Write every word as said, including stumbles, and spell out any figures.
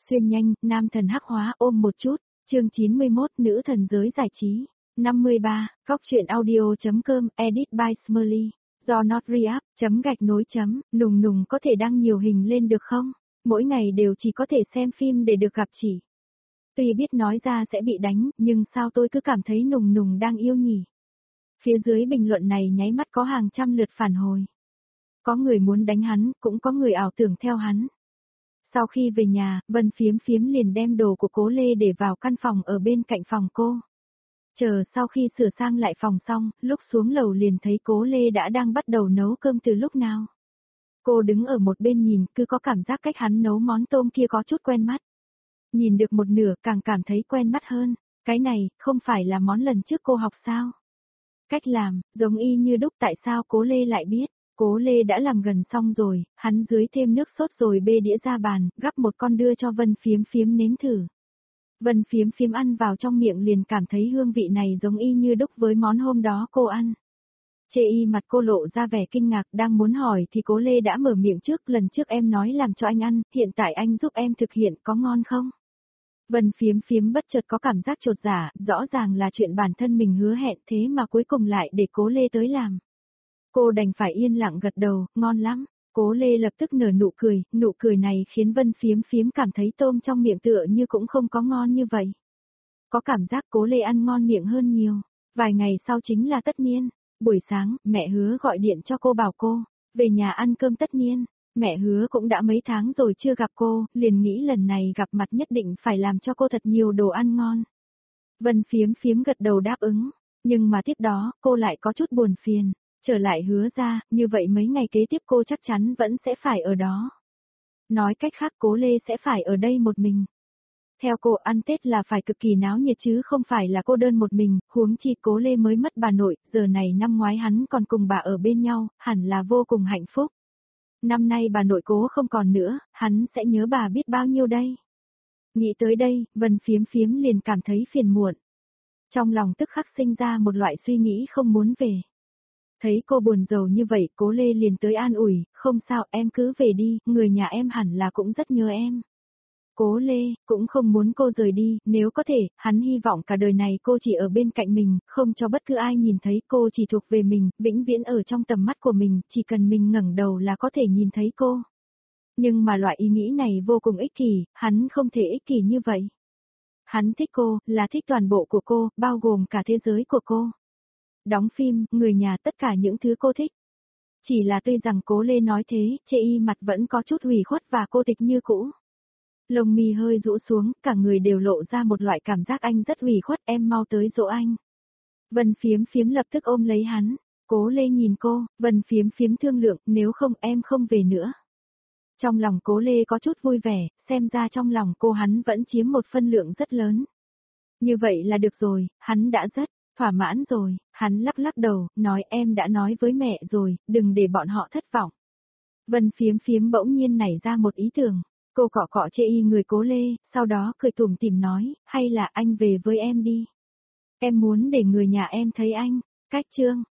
Xuyên nhanh, nam thần hắc hóa ôm một chút, chương chín mươi mốt nữ thần giới giải trí. năm mươi ba, Cóc truyện audio.com, edit by Smurly, do Notreap, chấm gạch nối chấm, nùng nùng có thể đăng nhiều hình lên được không? Mỗi ngày đều chỉ có thể xem phim để được gặp chỉ. Tuy biết nói ra sẽ bị đánh, nhưng sao tôi cứ cảm thấy nùng nùng đang yêu nhỉ? Phía dưới bình luận này nháy mắt có hàng trăm lượt phản hồi. Có người muốn đánh hắn, cũng có người ảo tưởng theo hắn. Sau khi về nhà, Vân Phiếm Phiếm liền đem đồ của Cố Lê để vào căn phòng ở bên cạnh phòng cô. Chờ sau khi sửa sang lại phòng xong, lúc xuống lầu liền thấy Cố Lê đã đang bắt đầu nấu cơm từ lúc nào. Cô đứng ở một bên nhìn, cứ có cảm giác cách hắn nấu món tôm kia có chút quen mắt. Nhìn được một nửa càng cảm thấy quen mắt hơn, cái này, không phải là món lần trước cô học sao? Cách làm, giống y như đúc, tại sao Cố Lê lại biết? Cố Lê đã làm gần xong rồi, hắn dưới thêm nước sốt rồi bê đĩa ra bàn, gắp một con đưa cho Vân Phiếm Phiếm nếm thử. Vân Phiếm Phiếm ăn vào trong miệng liền cảm thấy hương vị này giống y như đúc với món hôm đó cô ăn. Chê y mặt cô lộ ra vẻ kinh ngạc, đang muốn hỏi thì Cố Lê đã mở miệng trước, lần trước em nói làm cho anh ăn, hiện tại anh giúp em thực hiện, có ngon không? Vân Phiếm Phiếm bất chợt có cảm giác chột dạ, rõ ràng là chuyện bản thân mình hứa hẹn thế mà cuối cùng lại để Cố Lê tới làm. Cô đành phải yên lặng gật đầu, ngon lắm. Cố Lê lập tức nở nụ cười, nụ cười này khiến Vân Phiếm Phiếm cảm thấy tôm trong miệng tựa như cũng không có ngon như vậy. Có cảm giác Cố Lê ăn ngon miệng hơn nhiều. Vài ngày sau chính là tất niên. Buổi sáng, mẹ Hứa gọi điện cho cô bảo cô, về nhà ăn cơm tất niên. Mẹ Hứa cũng đã mấy tháng rồi chưa gặp cô, liền nghĩ lần này gặp mặt nhất định phải làm cho cô thật nhiều đồ ăn ngon. Vân Phiếm Phiếm gật đầu đáp ứng, nhưng mà tiếp đó, cô lại có chút buồn phiền. Trở lại Hứa ra, như vậy mấy ngày kế tiếp cô chắc chắn vẫn sẽ phải ở đó. Nói cách khác Cố Lê sẽ phải ở đây một mình. Theo cô ăn Tết là phải cực kỳ náo nhiệt chứ không phải là cô đơn một mình, huống chi Cố Lê mới mất bà nội, giờ này năm ngoái hắn còn cùng bà ở bên nhau, hẳn là vô cùng hạnh phúc. Năm nay bà nội Cố không còn nữa, hắn sẽ nhớ bà biết bao nhiêu đây. Nghĩ tới đây, Vân Phiếm Phiếm liền cảm thấy phiền muộn. Trong lòng tức khắc sinh ra một loại suy nghĩ không muốn về. Thấy cô buồn rầu như vậy, Cố Lê liền tới an ủi, không sao em cứ về đi, người nhà em hẳn là cũng rất nhớ em. Cố Lê, cũng không muốn cô rời đi, nếu có thể, hắn hy vọng cả đời này cô chỉ ở bên cạnh mình, không cho bất cứ ai nhìn thấy cô chỉ thuộc về mình, vĩnh viễn ở trong tầm mắt của mình, chỉ cần mình ngẩng đầu là có thể nhìn thấy cô. Nhưng mà loại ý nghĩ này vô cùng ích kỷ, hắn không thể ích kỷ như vậy. Hắn thích cô, là thích toàn bộ của cô, bao gồm cả thế giới của cô. Đóng phim, người nhà tất cả những thứ cô thích. Chỉ là tuy rằng Cố Lê nói thế, chê y mặt vẫn có chút ủy khuất và cô tịch như cũ. Lông mi hơi rũ xuống, cả người đều lộ ra một loại cảm giác anh rất ủy khuất, em mau tới dỗ anh. Vân Phiếm Phiếm lập tức ôm lấy hắn. Cố Lê nhìn cô, Vân Phiếm Phiếm thương lượng, nếu không em không về nữa. Trong lòng Cố Lê có chút vui vẻ, xem ra trong lòng cô hắn vẫn chiếm một phân lượng rất lớn. Như vậy là được rồi, hắn đã rất thỏa mãn rồi, hắn lắc lắc đầu, nói em đã nói với mẹ rồi, đừng để bọn họ thất vọng. Vân Phiếm Phiếm bỗng nhiên nảy ra một ý tưởng, cô cọ cọ chê y người Cố Lê, sau đó cười tủm tỉm nói, hay là anh về với em đi. Em muốn để người nhà em thấy anh, cách chương.